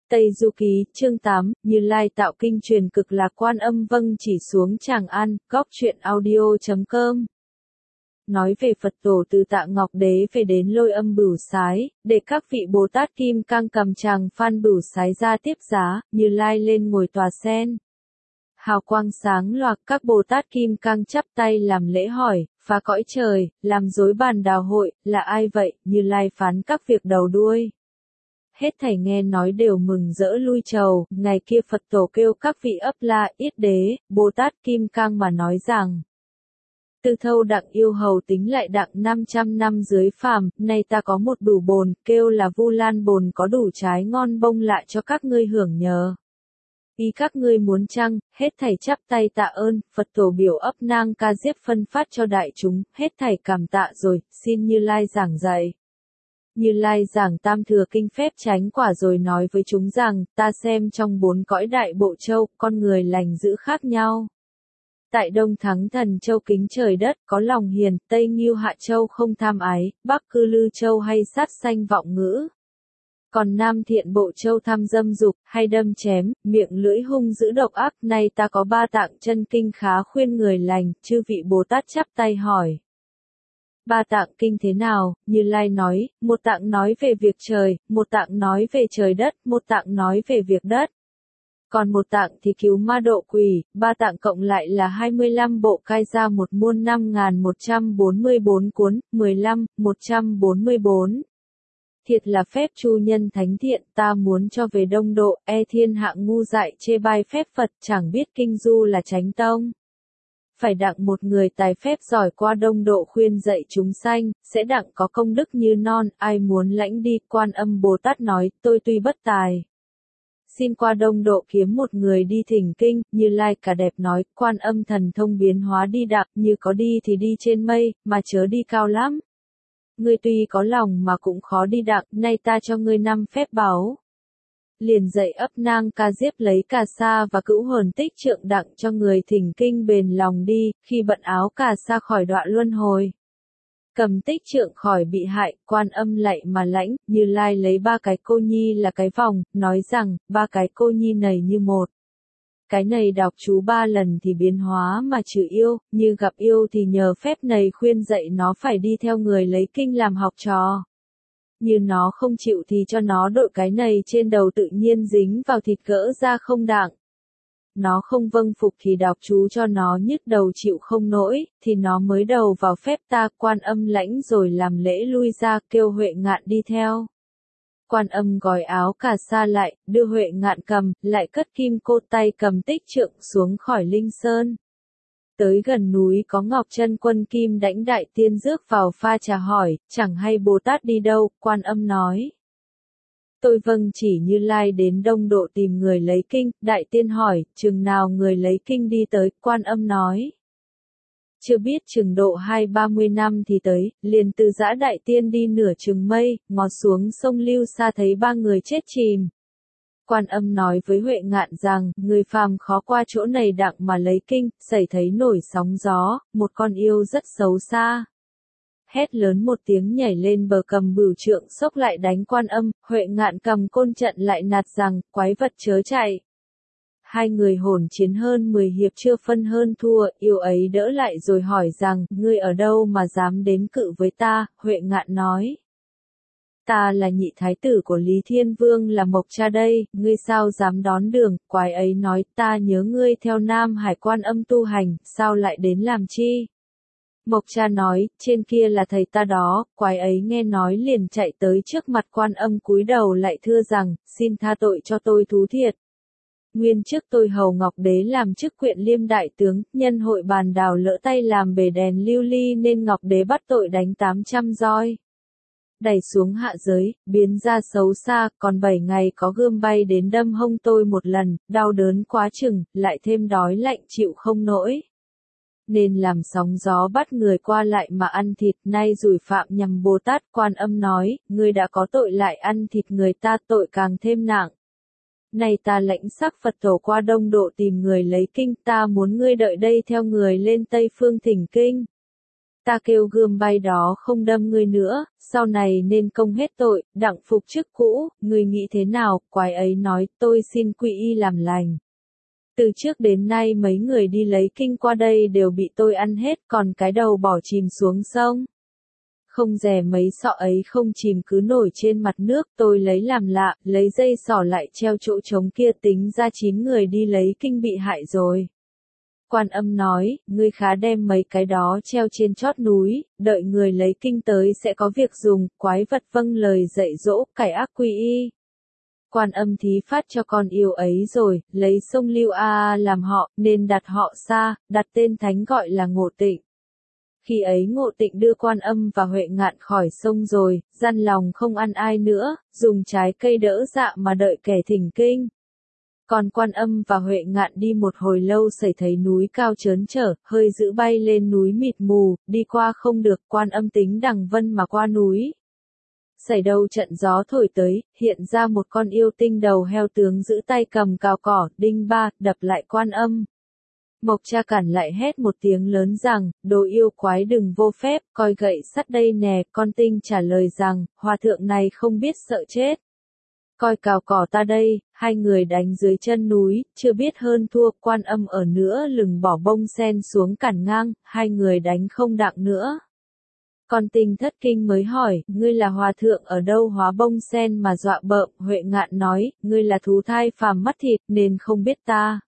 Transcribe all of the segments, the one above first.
Tây Du Ký, chương 8, Như Lai tạo kinh truyền cực lạc Quan Âm vâng chỉ xuống Tràng An, góc truyện audio.com. Nói về Phật tổ từ Tạ Ngọc Đế về đến Lôi Âm Bửu Sái, để các vị Bồ Tát Kim Cang cầm tràng Phan Bửu Sái ra tiếp giá, Như Lai lên ngồi tòa sen. Hào quang sáng loạc, các Bồ Tát Kim Cang chắp tay làm lễ hỏi, phá cõi trời, làm rối bàn đào hội, là ai vậy? Như Lai phán các việc đầu đuôi. Hết thảy nghe nói đều mừng rỡ lui chầu, ngày kia Phật tổ kêu các vị Ấp La, Yết Đế, Bồ Tát Kim Cang mà nói rằng: Từ thâu đặng yêu hầu tính lại đặng 500 năm dưới phàm, nay ta có một đủ bồn, kêu là Vu Lan bồn có đủ trái ngon bông lại cho các ngươi hưởng nhờ. Ý các ngươi muốn chăng? Hết thảy chắp tay tạ ơn, Phật tổ biểu ấp nang ca diếp phân phát cho đại chúng, hết thảy cảm tạ rồi, xin Như Lai giảng dạy. Như Lai giảng tam thừa kinh phép chánh quả rồi nói với chúng rằng, ta xem trong 4 cõi đại bộ châu, con người lành dữ khác nhau. Tại Đông Thắng Thần Châu kính trời đất, có lòng hiền, Tây Ngưu Hạ Châu không tham ái, Bắc Cư Lư Châu hay sát sanh vọng ngữ. Còn Nam Thiện Bộ Châu tham dâm dục, hay đâm chém, miệng lưỡi hung dữ độc ác, nay ta có 3 tạng chân kinh khá khuyên người lành, chư vị Bồ Tát chắp tay hỏi. 3 tạng kinh thế nào? Như Lai nói, một tạng nói về việc trời, một tạng nói về trời đất, một tạng nói về việc đất. Còn một tạng thì cứu ma độ quỷ, 3 tạng cộng lại là 25 bộ cai ra một muôn 5.144 cuốn, 144. Thiệt là phép chu nhân thánh thiện, ta muốn cho về đông độ, thiên hạ ngu dại chê bai phép Phật, chẳng biết kinh du là chánh tông. Phải đặng một người tài phép giỏi qua đông độ khuyên dạy chúng sanh, sẽ đặng có công đức như non, ai muốn lãnh đi. Quan Âm Bồ Tát nói, tôi tuy bất tài, xin qua đông độ kiếm một người đi thỉnh kinh. Như Lai cả đẹp nói, Quan Âm thần thông biến hóa đi đặng, như có đi thì đi trên mây, mà chớ đi cao lắm. Ngươi tuy có lòng mà cũng khó đi đặng, nay ta cho ngươi 5 phép báu. Liền dạy ấp nang ca diếp lấy cà sa và cữu hồn tích trượng đặng cho người thỉnh kinh bền lòng đi, khi bận áo cà sa khỏi đọa luân hồi. Cầm tích trượng khỏi bị hại, Quan Âm lạy mà lãnh, Như Lai lấy 3 cái cô nhi là cái vòng, nói rằng, 3 cái cô nhi này như một. Cái này đọc chú 3 lần thì biến hóa mà trừ yêu, như gặp yêu thì nhờ phép này khuyên dạy nó phải đi theo người lấy kinh làm học trò. Như nó không chịu thì cho nó đội cái này trên đầu tự nhiên dính vào thịt gỡ ra không đặng. Nó không vâng phục thì đọc chú cho nó nhức đầu chịu không nổi, thì nó mới đầu vào phép ta. Quan Âm lãnh rồi làm lễ lui ra, kêu Huệ Ngạn đi theo. Quan Âm gói áo cà sa lại, đưa Huệ Ngạn cầm, lại cất kim cô tay cầm tích trượng xuống khỏi Linh Sơn. Tới gần núi có Ngọc Chân Quân Kim Đãnh đại tiên rước vào pha trà hỏi, chẳng hay Bồ Tát đi đâu? Quan Âm nói, tôi vâng chỉ Như Lai đến đông độ tìm người lấy kinh. Đại tiên hỏi, chừng nào người lấy kinh đi tới? Quan Âm nói, chưa biết, chừng độ 20-30 năm thì tới. Liền từ giã đại tiên đi nửa chừng mây, ngó xuống sông Lưu Sa thấy 3 người chết chìm. Quan Âm nói với Huệ Ngạn rằng, người phàm khó qua chỗ này đặng mà lấy kinh, xảy thấy nổi sóng gió, một con yêu rất xấu xa. Hét lớn một tiếng nhảy lên bờ cầm bửu trượng xốc lại đánh Quan Âm. Huệ Ngạn cầm côn trận lại nạt rằng, quái vật chớ chạy. 2 người hỗn chiến hơn 10 hiệp chưa phân hơn thua, yêu ấy đỡ lại rồi hỏi rằng, ngươi ở đâu mà dám đến cự với ta? Huệ Ngạn nói, ta là nhị thái tử của Lý Thiên Vương là Mộc Cha đây, ngươi sao dám đón đường? Quái ấy nói, ta nhớ ngươi theo Nam Hải Quan Âm tu hành, sao lại đến làm chi? Mộc Cha nói, trên kia là thầy ta đó. Quái ấy nghe nói liền chạy tới trước mặt Quan Âm cúi đầu lại thưa rằng, xin tha tội cho tôi thú thiệt. Nguyên trước tôi hầu Ngọc Đế làm chức Quyện Liêm đại tướng, nhân hội bàn đào lỡ tay làm bể đèn lưu ly nên Ngọc Đế bắt tội đánh 800 roi. Đẩy xuống hạ giới, biến ra xấu xa, còn 7 ngày có gươm bay đến đâm hông tôi một lần, đau đớn quá chừng, lại thêm đói lạnh chịu không nổi. Nên làm sóng gió bắt người qua lại mà ăn thịt, nay rủi phạm nhằm Bồ Tát. Quan Âm nói, ngươi đã có tội lại ăn thịt người ta, tội càng thêm nặng. Này ta lãnh sắc Phật tổ qua đông độ tìm người lấy kinh, ta muốn ngươi đợi đây theo người lên Tây Phương thỉnh kinh. Ta kêu gươm bay đó không đâm ngươi nữa, sau này nên công hết tội, đặng phục chức cũ, ngươi nghĩ thế nào? Quái ấy nói, tôi xin quy y làm lành. Từ trước đến nay mấy người đi lấy kinh qua đây đều bị tôi ăn hết, còn cái đầu bỏ chìm xuống sông. Không dè mấy sọ ấy không chìm cứ nổi trên mặt nước, tôi lấy làm lạ, lấy dây xỏ lại treo chỗ trống kia, tính ra 9 người đi lấy kinh bị hại rồi. Quan Âm nói, ngươi khá đem mấy cái đó treo trên chót núi, đợi người lấy kinh tới sẽ có việc dùng, quái vật vâng lời dạy dỗ, cải ác quy y. Quan Âm thí phát cho con yêu ấy rồi, lấy sông Lưu A làm họ, nên đặt họ Sa, đặt tên thánh gọi là Ngộ Tịnh. Khi ấy Ngộ Tịnh đưa Quan Âm và Huệ Ngạn khỏi sông rồi, gian lòng không ăn ai nữa, dùng trái cây đỡ dạ mà đợi kẻ thỉnh kinh. Còn Quan Âm và Huệ Ngạn đi một hồi lâu sẩy thấy núi cao trớn trở, hơi dữ bay lên núi mịt mù, đi qua không được, Quan Âm tính đằng vân mà qua núi. Sẩy đầu trận gió thổi tới, hiện ra một con yêu tinh đầu heo tướng giữ tay cầm cào cỏ, đinh ba, đập lại Quan Âm. Mộc Cha cản lại hét một tiếng lớn rằng, đồ yêu quái đừng vô phép, coi gậy sắt đây nè, con tinh trả lời rằng, hòa thượng này không biết sợ chết. Coi cào cỏ ta đây, hai người đánh dưới chân núi, chưa biết hơn thua, Quan Âm ở nữa lừng bỏ bông sen xuống cản ngang, hai người đánh không đặng nữa. Con tinh thất kinh mới hỏi, ngươi là hòa thượng ở đâu hóa bông sen mà dọa bợm, Huệ Ngạn nói, ngươi là thú thai phàm mắt thịt nên không biết ta.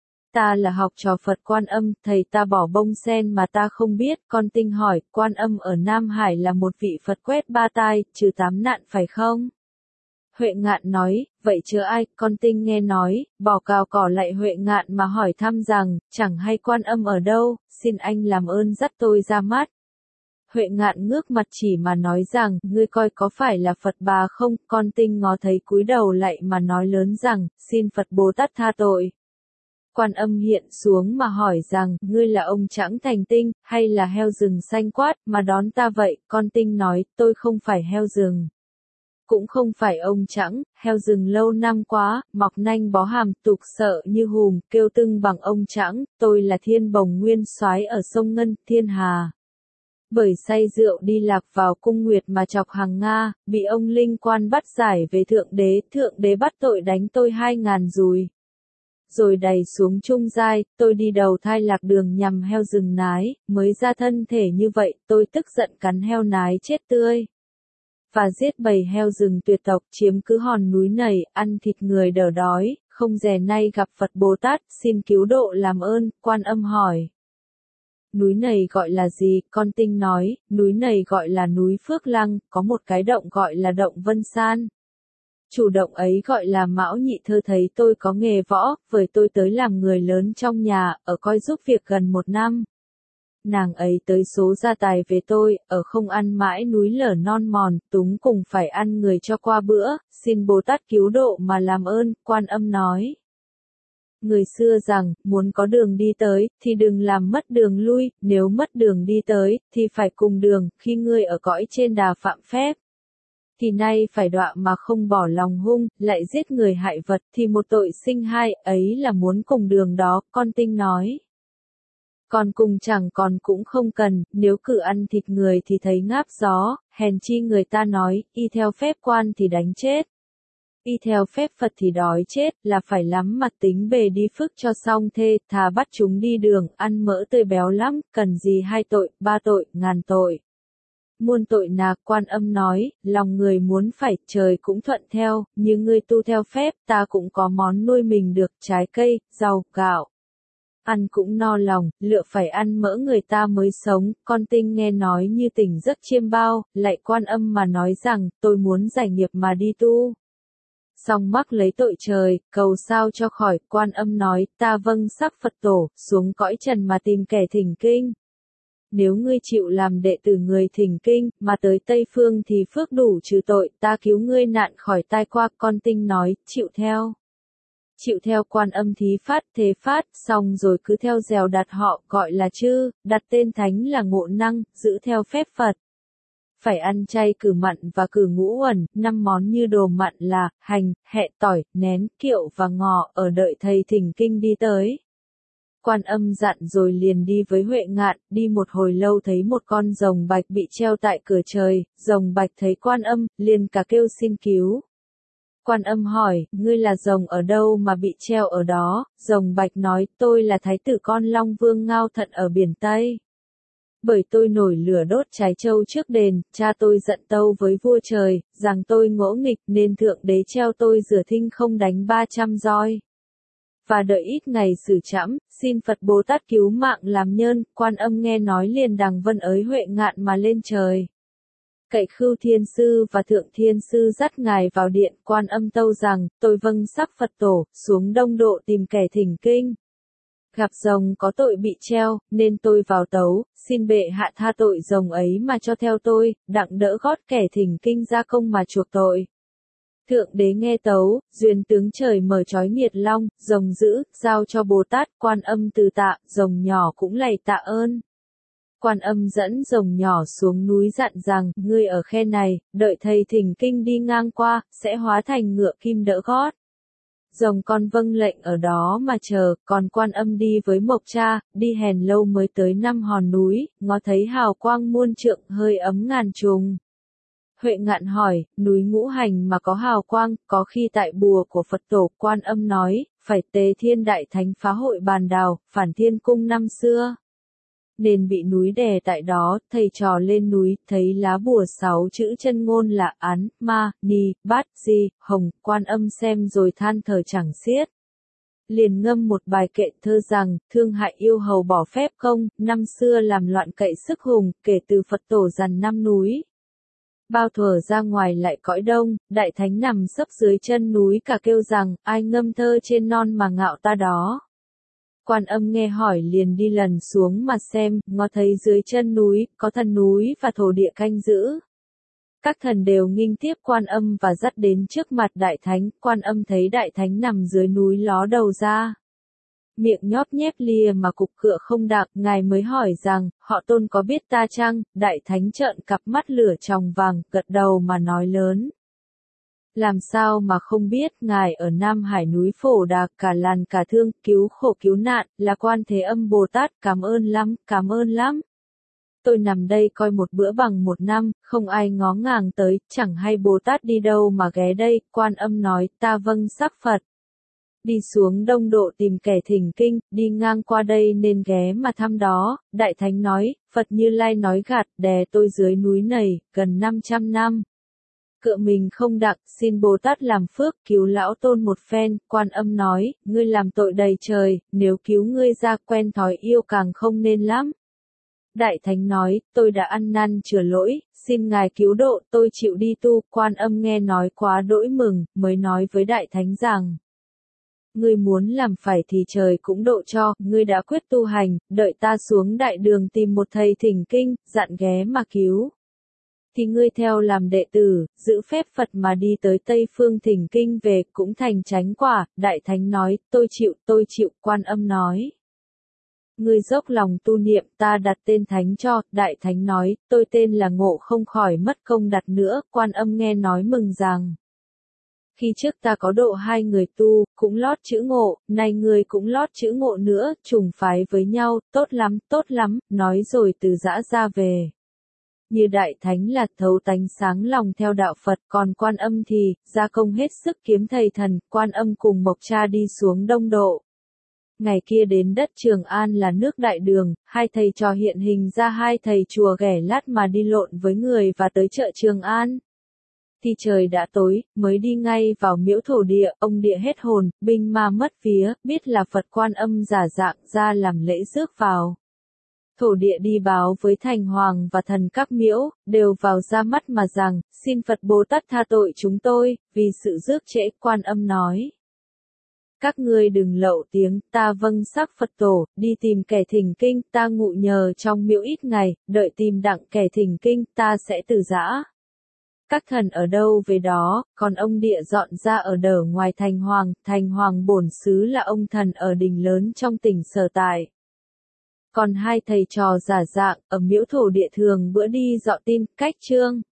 Ta là học trò Phật Quan Âm, thầy ta bỏ bông sen mà ta không biết, con tinh hỏi, Quan Âm ở Nam Hải là một vị Phật quét ba tai, trừ 8 nạn phải không? Huệ Ngạn nói, vậy chớ ai, con tinh nghe nói, bỏ cào cỏ lại Huệ Ngạn mà hỏi thăm rằng, chẳng hay Quan Âm ở đâu, xin anh làm ơn dắt tôi ra mắt. Huệ Ngạn ngước mặt chỉ mà nói rằng, ngươi coi có phải là Phật bà không, con tinh ngó thấy cúi đầu lại mà nói lớn rằng, xin Phật Bồ Tát tha tội. Quan Âm hiện xuống mà hỏi rằng, ngươi là ông Trẫng Thành Tinh, hay là heo rừng xanh quát, mà đón ta vậy, con tinh nói, tôi không phải heo rừng. Cũng không phải ông Trẫng, heo rừng lâu năm quá, mọc nanh bó hàm, tục sợ như hùm, kêu tưng bằng ông Trẫng, tôi là Thiên Bồng Nguyên Soái ở sông Ngân, Thiên Hà. Bởi say rượu đi lạc vào cung nguyệt mà chọc hàng Nga, bị ông Linh Quan bắt giải về thượng đế bắt tội đánh tôi 2.000 dùi. Rồi đày xuống trung giai, tôi đi đầu thai lạc đường nhằm heo rừng nái, mới ra thân thể như vậy, tôi tức giận cắn heo nái chết tươi. Và giết bầy heo rừng tuyệt tộc chiếm cứ hòn núi này, ăn thịt người đỡ đói, không dè nay gặp Phật Bồ Tát, xin cứu độ làm ơn, Quan Âm hỏi. Núi này gọi là gì? Con tinh nói, núi này gọi là núi Phước Lăng, có một cái động gọi là động Vân San. Chủ động ấy gọi là Mão Nhị Thơ thấy tôi có nghề võ, với tôi tới làm người lớn trong nhà, ở coi giúp việc gần 1 năm. Nàng ấy tới số gia tài về tôi, ở không ăn mãi núi lở non mòn, túng cùng phải ăn người cho qua bữa, xin Bồ Tát cứu độ mà làm ơn, Quan Âm nói. Người xưa rằng, muốn có đường đi tới, thì đừng làm mất đường lui, nếu mất đường đi tới, thì phải cùng đường, khi ngươi ở cõi trên đà phạm phép. Thì nay phải đọa mà không bỏ lòng hung, lại giết người hại vật, thì một tội sinh hai, ấy là muốn cùng đường đó, con tinh nói. Còn cùng chẳng còn cũng không cần, nếu cử ăn thịt người thì thấy ngáp gió, hèn chi người ta nói, y theo phép quan thì đánh chết. Y theo phép Phật thì đói chết, là phải lắm mặt tính bề đi phước cho xong thê, thà bắt chúng đi đường, ăn mỡ tươi béo lắm, cần gì 2 tội, 3 tội, ngàn tội. Muôn tội nà, Quan Âm nói, lòng người muốn phải, trời cũng thuận theo, như ngươi tu theo phép, ta cũng có món nuôi mình được, trái cây, rau, gạo. Ăn cũng no lòng, lựa phải ăn mỡ người ta mới sống, con tinh nghe nói như tỉnh giấc chiêm bao, lại Quan Âm mà nói rằng, tôi muốn giải nghiệp mà đi tu. Xong mắc lấy tội trời, cầu sao cho khỏi, Quan Âm nói, ta vâng sắc Phật tổ, xuống cõi trần mà tìm kẻ thỉnh kinh. Nếu ngươi chịu làm đệ tử người thỉnh kinh, mà tới Tây Phương thì phước đủ trừ tội, ta cứu ngươi nạn khỏi tai qua, con tinh nói, chịu theo. Chịu theo Quan Âm thí phát, thế phát, xong rồi cứ theo dèo đặt họ, gọi là chư, đặt tên thánh là Ngộ Năng, giữ theo phép Phật. Phải ăn chay cử mặn và cử ngũ uẩn, 5 món như đồ mặn là, hành, hẹ, tỏi, nén, kiệu và ngò, ở đợi thầy thỉnh kinh đi tới. Quan Âm dặn rồi liền đi với Huệ Ngạn, đi một hồi lâu thấy một con rồng bạch bị treo tại cửa trời, rồng bạch thấy Quan Âm, liền cả kêu xin cứu. Quan Âm hỏi, ngươi là rồng ở đâu mà bị treo ở đó, rồng bạch nói, tôi là thái tử con Long Vương Ngao Thận ở biển Tây. Bởi tôi nổi lửa đốt trái châu trước đền, cha tôi giận tâu với vua trời, rằng tôi ngỗ nghịch nên thượng đế treo tôi rửa thinh không đánh 300 roi. Và đợi ít ngày xử trẫm, xin Phật Bồ Tát cứu mạng làm nhân, Quan Âm nghe nói liền đằng vân ới Huệ Ngạn mà lên trời. Cậy Khưu Thiên Sư và Thượng Thiên Sư dắt ngài vào điện, Quan Âm tâu rằng, tôi vâng sắc Phật tổ, xuống Đông Độ tìm kẻ thỉnh kinh. Gặp rồng có tội bị treo, nên tôi vào tấu, xin bệ hạ tha tội rồng ấy mà cho theo tôi, đặng đỡ gót kẻ thỉnh kinh ra công mà chuộc tội. Thượng đế nghe tấu, duyên tướng trời mở trói nghiệt long, rồng dữ, giao cho Bồ Tát, Quan Âm từ tạ, rồng nhỏ cũng lạy tạ ơn. Quan Âm dẫn rồng nhỏ xuống núi dặn rằng, ngươi ở khe này, đợi thầy thỉnh kinh đi ngang qua, sẽ hóa thành ngựa kim đỡ gót. Rồng con vâng lệnh ở đó mà chờ, còn Quan Âm đi với Mộc Cha, đi hèn lâu mới tới 5 hòn núi, ngó thấy hào quang muôn trượng hơi ấm ngàn trùng. Huệ Ngạn hỏi, núi Ngũ Hành mà có hào quang, có khi tại bùa của Phật tổ, Quan Âm nói, phải Tế Thiên Đại Thánh phá hội bàn đào, phản thiên cung năm xưa. Nên bị núi đè tại đó, thầy trò lên núi, thấy lá bùa 6 chữ chân ngôn là Án, Ma, Ni, Bát, Di, Hồng, Quan Âm xem rồi than thở chẳng xiết. Liền ngâm một bài kệ thơ rằng, thương hại yêu hầu bỏ phép công, năm xưa làm loạn cậy sức hùng, kể từ Phật tổ dằn 5 núi. Bao thuở ra ngoài lại cõi đông, đại thánh nằm sấp dưới chân núi cả kêu rằng, ai ngâm thơ trên non mà ngạo ta đó. Quan Âm nghe hỏi liền đi lần xuống mà xem, ngó thấy dưới chân núi, có thần núi và thổ địa canh giữ. Các thần đều nghinh tiếp Quan Âm và dắt đến trước mặt đại thánh, Quan Âm thấy đại thánh nằm dưới núi ló đầu ra. Miệng nhóp nhép lìa mà cục cựa không đạc, ngài mới hỏi rằng, họ Tôn có biết ta chăng, đại thánh trợn cặp mắt lửa tròng vàng, gật đầu mà nói lớn. Làm sao mà không biết, ngài ở Nam Hải núi Phổ Đà cả làn cả thương, cứu khổ cứu nạn, là Quan Thế Âm Bồ Tát, cảm ơn lắm. Tôi nằm đây coi một bữa bằng 1 năm, không ai ngó ngàng tới, chẳng hay Bồ Tát đi đâu mà ghé đây, Quan Âm nói, ta vâng sắc Phật. Đi xuống Đông Độ tìm kẻ thỉnh kinh, đi ngang qua đây nên ghé mà thăm đó, Đại Thánh nói, Phật Như Lai nói gạt, đè tôi dưới núi này, gần 500 năm. Cựa mình không đặng, xin Bồ Tát làm phước, cứu lão Tôn một phen, Quan Âm nói, ngươi làm tội đầy trời, nếu cứu ngươi ra quen thói yêu càng không nên lắm. Đại Thánh nói, tôi đã ăn năn chừa lỗi, xin ngài cứu độ, tôi chịu đi tu, Quan Âm nghe nói quá đỗi mừng, mới nói với Đại Thánh rằng, ngươi muốn làm phải thì trời cũng độ cho, ngươi đã quyết tu hành, đợi ta xuống đại đường tìm một thầy thỉnh kinh, dặn ghé mà cứu. Thì ngươi theo làm đệ tử, giữ phép Phật mà đi tới Tây Phương thỉnh kinh về, cũng thành chánh quả, Đại Thánh nói, tôi chịu, Quan Âm nói. Ngươi dốc lòng tu niệm, ta đặt tên Thánh cho, Đại Thánh nói, tôi tên là Ngộ không khỏi mất công đặt nữa, Quan Âm nghe nói mừng rằng. Khi trước ta có độ 2 người tu, cũng lót chữ Ngộ, nay ngươi cũng lót chữ Ngộ nữa, trùng phái với nhau, tốt lắm, nói rồi từ giã ra về. Như Đại Thánh là thấu tánh sáng lòng theo đạo Phật, còn Quan Âm thì, gia công hết sức kiếm thầy thần, Quan Âm cùng Mộc Cha đi xuống Đông Độ. Ngày kia đến đất Trường An là nước Đại Đường, hai thầy trò hiện hình ra hai thầy chùa ghẻ lát mà đi lộn với người và tới chợ Trường An. Thì trời đã tối, mới đi ngay vào miễu thổ địa, ông địa hết hồn, binh ma mất vía, biết là Phật Quan Âm giả dạng ra làm lễ rước vào. Thổ địa đi báo với thành hoàng và thần các miễu, đều vào ra mắt mà rằng, xin Phật Bồ Tát tha tội chúng tôi, vì sự rước trễ, Quan Âm nói. Các ngươi đừng lậu tiếng, ta vâng sắc Phật tổ, đi tìm kẻ thỉnh kinh, ta ngụ nhờ trong miễu ít ngày, đợi tìm đặng kẻ thỉnh kinh, ta sẽ từ giã. Các thần ở đâu về đó, còn ông địa dọn ra ở đở ngoài thành hoàng bổn xứ là ông thần ở đình lớn trong tỉnh sở tại. Còn hai thầy trò giả dạng, ở miễu thổ địa thường bữa đi dọ tin, cách chương.